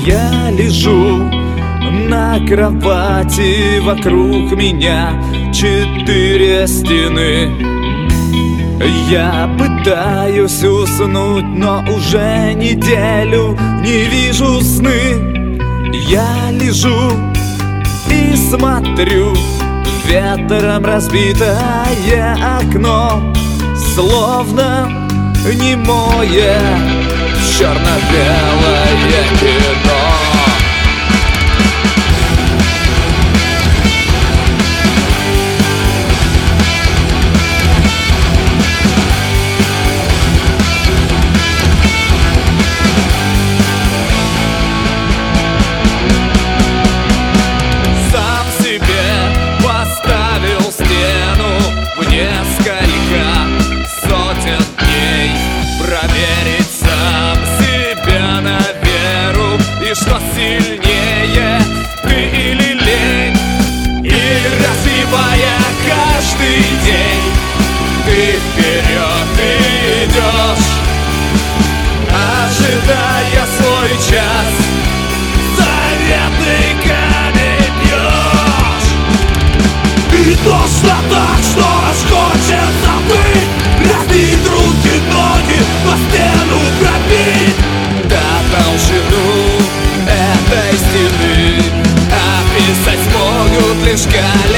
Я лежу на кровати, вокруг меня 4 стены. Я пытаюсь уснуть, но уже неделю не вижу сны. Я лежу и смотрю ветром разбитое окно, словно немое черно-белое кино. Несколько сотен дней проверить сам себя на веру. И что сильнее, ты или лень? И развивая каждый день, ты вперед идешь, ожидая свой час, заветный камень бьешь. И тошно так, что хочется быть, разбить руки, ноги, по стену пробить до толщину этой стены. Описать смогут лишь